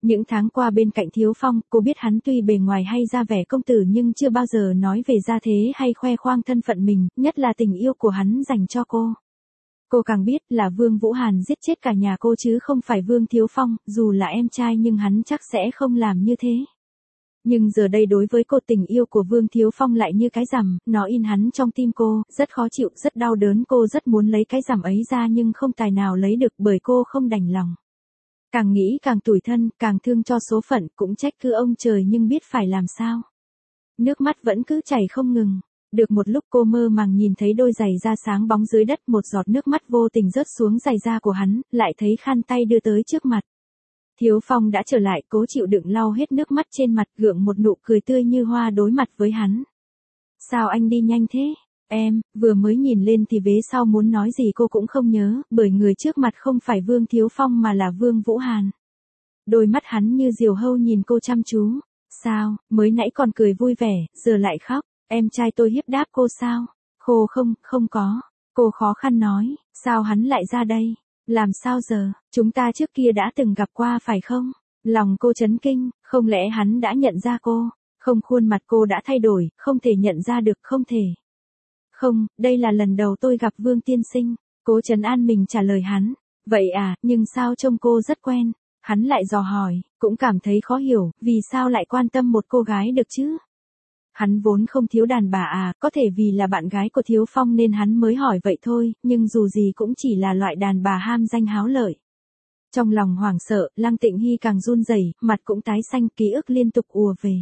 Những tháng qua bên cạnh Thiếu Phong, cô biết hắn tuy bề ngoài hay ra vẻ công tử nhưng chưa bao giờ nói về gia thế hay khoe khoang thân phận mình, nhất là tình yêu của hắn dành cho cô. Cô càng biết là Vương Vũ Hàn giết chết cả nhà cô chứ không phải Vương Thiếu Phong, dù là em trai nhưng hắn chắc sẽ không làm như thế. Nhưng giờ đây đối với cô tình yêu của Vương Thiếu Phong lại như cái rằm, nó in hắn trong tim cô, rất khó chịu, rất đau đớn, cô rất muốn lấy cái rằm ấy ra nhưng không tài nào lấy được bởi cô không đành lòng. Càng nghĩ càng tủi thân, càng thương cho số phận, cũng trách cứ ông trời nhưng biết phải làm sao. Nước mắt vẫn cứ chảy không ngừng. Được một lúc cô mơ màng nhìn thấy đôi giày da sáng bóng dưới đất, một giọt nước mắt vô tình rớt xuống giày da của hắn, lại thấy khăn tay đưa tới trước mặt. Thiếu Phong đã trở lại, cố chịu đựng lau hết nước mắt trên mặt, gượng một nụ cười tươi như hoa đối mặt với hắn. Sao anh đi nhanh thế? Em, vừa mới nhìn lên thì vế sau muốn nói gì cô cũng không nhớ, bởi người trước mặt không phải Vương Thiếu Phong mà là Vương Vũ Hàn. Đôi mắt hắn như diều hâu nhìn cô chăm chú. Sao, mới nãy còn cười vui vẻ, giờ lại khóc, em trai tôi hiếp đáp cô sao? Khô không, không có. Cô khó khăn nói, sao hắn lại ra đây? Làm sao giờ, chúng ta trước kia đã từng gặp qua phải không? Lòng cô chấn kinh, không lẽ hắn đã nhận ra cô? Không, khuôn mặt cô đã thay đổi, không thể nhận ra được, không thể. Không, đây là lần đầu tôi gặp Vương tiên sinh. Cố trấn an mình trả lời hắn. Vậy à, nhưng sao trông cô rất quen. Hắn lại dò hỏi, cũng cảm thấy khó hiểu, vì sao lại quan tâm một cô gái được chứ? Hắn vốn không thiếu đàn bà à, có thể vì là bạn gái của Thiếu Phong nên hắn mới hỏi vậy thôi, nhưng dù gì cũng chỉ là loại đàn bà ham danh háo lợi. Trong lòng hoảng sợ, Lăng Tịnh Hy càng run rẩy, mặt cũng tái xanh, ký ức liên tục ùa về.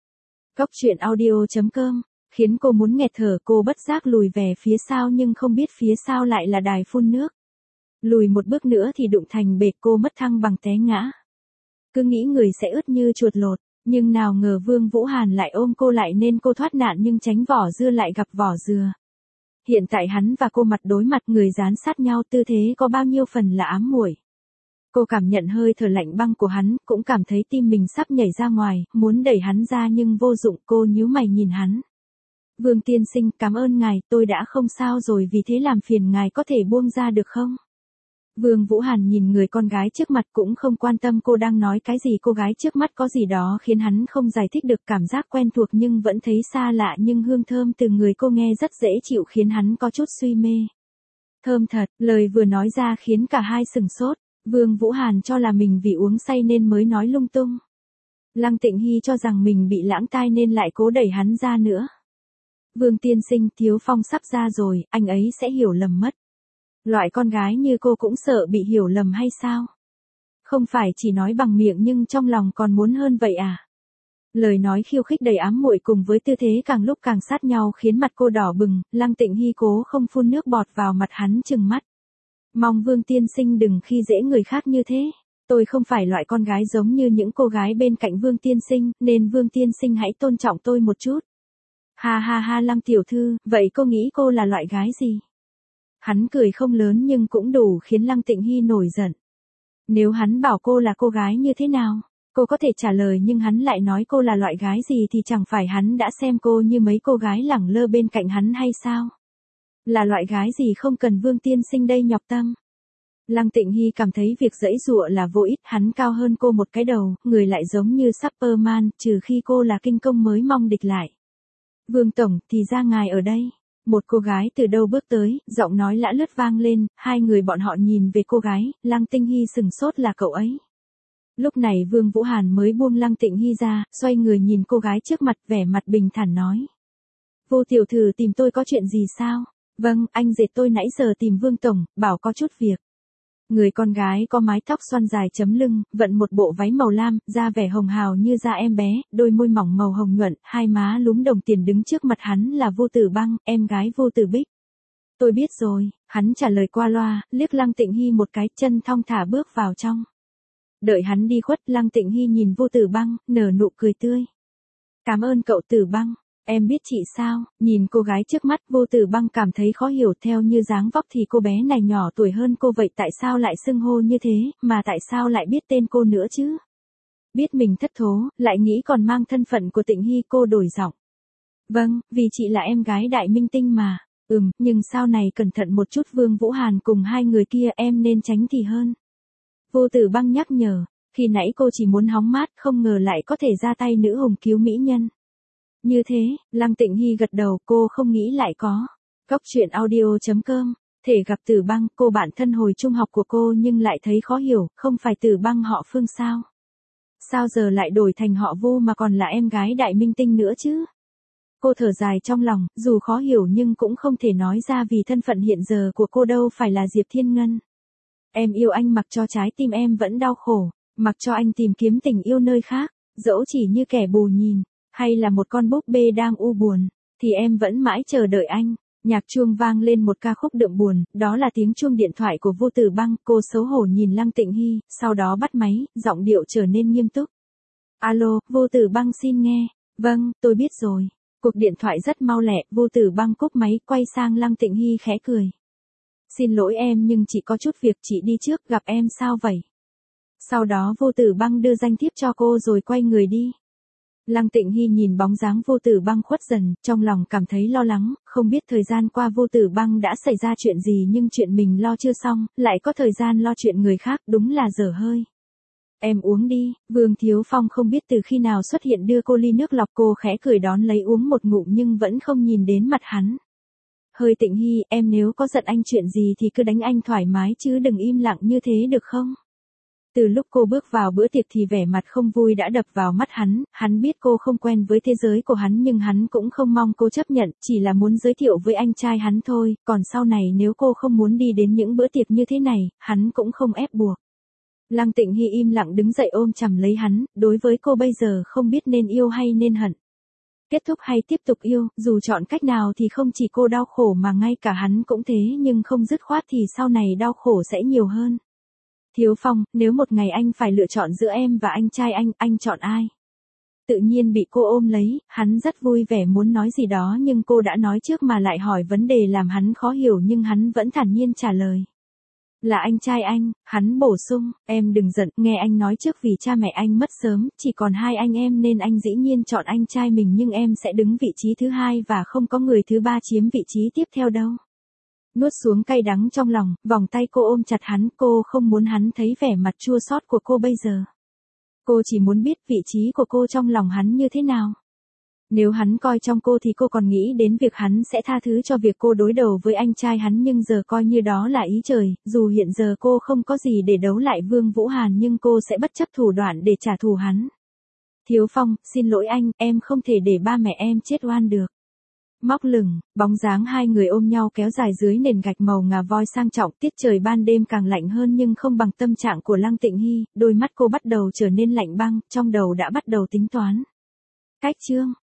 Cốc truyện audio.com khiến cô muốn nghẹt thở, cô bất giác lùi về phía sau nhưng không biết phía sau lại là đài phun nước. Lùi một bước nữa thì đụng thành bể, cô mất thăng bằng té ngã. Cứ nghĩ người sẽ ướt như chuột lột, nhưng nào ngờ Vương Vũ Hàn lại ôm cô lại nên cô thoát nạn nhưng tránh vỏ dưa lại gặp vỏ dừa. Hiện tại hắn và cô mặt đối mặt, người dán sát nhau, tư thế có bao nhiêu phần là ám muội. Cô cảm nhận hơi thở lạnh băng của hắn, cũng cảm thấy tim mình sắp nhảy ra ngoài, muốn đẩy hắn ra nhưng vô dụng, cô nhíu mày nhìn hắn. Vương tiên sinh, cảm ơn ngài, tôi đã không sao rồi, vì thế làm phiền ngài có thể buông ra được không? Vương Vũ Hàn nhìn người con gái trước mặt cũng không quan tâm cô đang nói cái gì, cô gái trước mắt có gì đó khiến hắn không giải thích được, cảm giác quen thuộc nhưng vẫn thấy xa lạ, nhưng hương thơm từ người cô nghe rất dễ chịu khiến hắn có chút suy mê. Thơm thật, lời vừa nói ra khiến cả hai sừng sốt. Vương Vũ Hàn cho là mình vì uống say nên mới nói lung tung. Lăng Tịnh Hy cho rằng mình bị lãng tai nên lại cố đẩy hắn ra nữa. Vương tiên sinh, Thiếu Phong sắp ra rồi, anh ấy sẽ hiểu lầm mất. Loại con gái như cô cũng sợ bị hiểu lầm hay sao? Không phải chỉ nói bằng miệng nhưng trong lòng còn muốn hơn vậy à? Lời nói khiêu khích đầy ám muội cùng với tư thế càng lúc càng sát nhau khiến mặt cô đỏ bừng, Lăng Tịnh Hy cố không phun nước bọt vào mặt hắn, trừng mắt. Mong Vương tiên sinh đừng khi dễ người khác như thế. Tôi không phải loại con gái giống như những cô gái bên cạnh Vương tiên sinh, nên Vương tiên sinh hãy tôn trọng tôi một chút. Ha ha ha, Lăng tiểu thư, vậy cô nghĩ cô là loại gái gì? Hắn cười không lớn nhưng cũng đủ khiến Lăng Tịnh Hy nổi giận. Nếu hắn bảo cô là cô gái như thế nào, cô có thể trả lời, nhưng hắn lại nói cô là loại gái gì thì chẳng phải hắn đã xem cô như mấy cô gái lẳng lơ bên cạnh hắn hay sao? Là loại gái gì không cần Vương tiên sinh đây nhọc tâm. Lăng Tịnh Hy cảm thấy việc giãy giụa là vô ích, hắn cao hơn cô một cái đầu, người lại giống như Superman, trừ khi cô là kinh công mới mong địch lại. Vương tổng, thì ra ngài ở đây. Một cô gái từ đâu bước tới, giọng nói lã lướt vang lên, hai người bọn họ nhìn về cô gái, Lăng Tịnh Hy sừng sốt, là cậu ấy. Lúc này Vương Vũ Hàn mới buông Lăng Tịnh Hy ra, xoay người nhìn cô gái trước mặt, vẻ mặt bình thản nói. Vô tiểu thư tìm tôi có chuyện gì sao? Vâng, anh dệt tôi nãy giờ tìm Vương tổng, bảo có chút việc. Người con gái có mái tóc xoăn dài chấm lưng, vận một bộ váy màu lam, da vẻ hồng hào như da em bé, đôi môi mỏng màu hồng nhuận, hai má lúm đồng tiền, đứng trước mặt hắn là Vô Tử Băng, em gái Vô Tử Bích. Tôi biết rồi, hắn trả lời qua loa, liếc Lăng Tịnh Hy một cái, chân thong thả bước vào trong. Đợi hắn đi khuất, Lăng Tịnh Hy nhìn Vô Tử Băng, nở nụ cười tươi. Cảm ơn cậu Tử Băng. Em biết chị sao? Nhìn cô gái trước mắt, Vô Tử Băng cảm thấy khó hiểu, theo như dáng vóc thì cô bé này nhỏ tuổi hơn cô, vậy tại sao lại xưng hô như thế, mà tại sao lại biết tên cô nữa chứ? Biết mình thất thố, lại nghĩ còn mang thân phận của Tịnh Hy, cô đổi giọng. Vâng, vì chị là em gái đại minh tinh mà. Nhưng sau này cẩn thận một chút, Vương Vũ Hàn cùng hai người kia em nên tránh thì hơn. Vô Tử Băng nhắc nhở. Khi nãy cô chỉ muốn hóng mát, không ngờ lại có thể ra tay nữ hùng cứu mỹ nhân. Như thế, Lăng Tịnh Hy gật đầu, cô không nghĩ lại có. Góc truyện audio.com, thể gặp Tử Băng, cô bạn thân hồi trung học của cô nhưng lại thấy khó hiểu, không phải Tử Băng họ Phương sao? Sao giờ lại đổi thành họ Vu mà còn là em gái đại minh tinh nữa chứ? Cô thở dài trong lòng, dù khó hiểu nhưng cũng không thể nói ra vì thân phận hiện giờ của cô đâu phải là Diệp Thiên Ngân. Em yêu anh mặc cho trái tim em vẫn đau khổ, mặc cho anh tìm kiếm tình yêu nơi khác, dẫu chỉ như kẻ bù nhìn, hay là một con búp bê đang u buồn, thì em vẫn mãi chờ đợi anh. Nhạc chuông vang lên một ca khúc đượm buồn, đó là tiếng chuông điện thoại của Vô Tử Băng, cô xấu hổ nhìn Lăng Tịnh Hy, sau đó bắt máy, giọng điệu trở nên nghiêm túc. Alo, Vô Tử Băng xin nghe. Vâng, tôi biết rồi. Cuộc điện thoại rất mau lẹ, Vô Tử Băng cúp máy, quay sang Lăng Tịnh Hy khẽ cười. Xin lỗi em nhưng chị có chút việc, chị đi trước, gặp em sao vậy? Sau đó Vô Tử Băng đưa danh thiếp cho cô rồi quay người đi. Lăng Tịnh Hy nhìn bóng dáng Vô Tử Băng khuất dần, trong lòng cảm thấy lo lắng, không biết thời gian qua Vô Tử Băng đã xảy ra chuyện gì nhưng chuyện mình lo chưa xong, lại có thời gian lo chuyện người khác, đúng là dở hơi. Em uống đi, Vương Thiếu Phong không biết từ khi nào xuất hiện đưa cô ly nước lọc, cô khẽ cười đón lấy uống một ngụm nhưng vẫn không nhìn đến mặt hắn. Hơi Tịnh Hy, em nếu có giận anh chuyện gì thì cứ đánh anh thoải mái chứ đừng im lặng như thế được không? Từ lúc cô bước vào bữa tiệc thì vẻ mặt không vui đã đập vào mắt hắn biết cô không quen với thế giới của hắn nhưng hắn cũng không mong cô chấp nhận, chỉ là muốn giới thiệu với anh trai hắn thôi, còn sau này nếu cô không muốn đi đến những bữa tiệc như thế này, hắn cũng không ép buộc. Lăng Tịnh Hy im lặng đứng dậy ôm chầm lấy hắn, đối với cô bây giờ không biết nên yêu hay nên hận. Kết thúc hay tiếp tục yêu, dù chọn cách nào thì không chỉ cô đau khổ mà ngay cả hắn cũng thế nhưng không dứt khoát thì sau này đau khổ sẽ nhiều hơn. Thiếu Phong, nếu một ngày anh phải lựa chọn giữa em và anh trai anh chọn ai? Tự nhiên bị cô ôm lấy, hắn rất vui vẻ muốn nói gì đó nhưng cô đã nói trước mà lại hỏi vấn đề làm hắn khó hiểu nhưng hắn vẫn thản nhiên trả lời. Là anh trai anh, hắn bổ sung, em đừng giận, nghe anh nói trước vì cha mẹ anh mất sớm, chỉ còn hai anh em nên anh dĩ nhiên chọn anh trai mình nhưng em sẽ đứng vị trí thứ hai và không có người thứ ba chiếm vị trí tiếp theo đâu. Nuốt xuống cay đắng trong lòng, vòng tay cô ôm chặt hắn, cô không muốn hắn thấy vẻ mặt chua xót của cô bây giờ. Cô chỉ muốn biết vị trí của cô trong lòng hắn như thế nào. Nếu hắn coi trọng cô thì cô còn nghĩ đến việc hắn sẽ tha thứ cho việc cô đối đầu với anh trai hắn nhưng giờ coi như đó là ý trời, dù hiện giờ cô không có gì để đấu lại Vương Vũ Hàn nhưng cô sẽ bất chấp thủ đoạn để trả thù hắn. Thiếu Phong, xin lỗi anh, em không thể để ba mẹ em chết oan được. Móc lửng, bóng dáng hai người ôm nhau kéo dài dưới nền gạch màu ngà voi sang trọng, tiết trời ban đêm càng lạnh hơn nhưng không bằng tâm trạng của Lăng Tịnh Hy, đôi mắt cô bắt đầu trở nên lạnh băng, trong đầu đã bắt đầu tính toán. Cách chương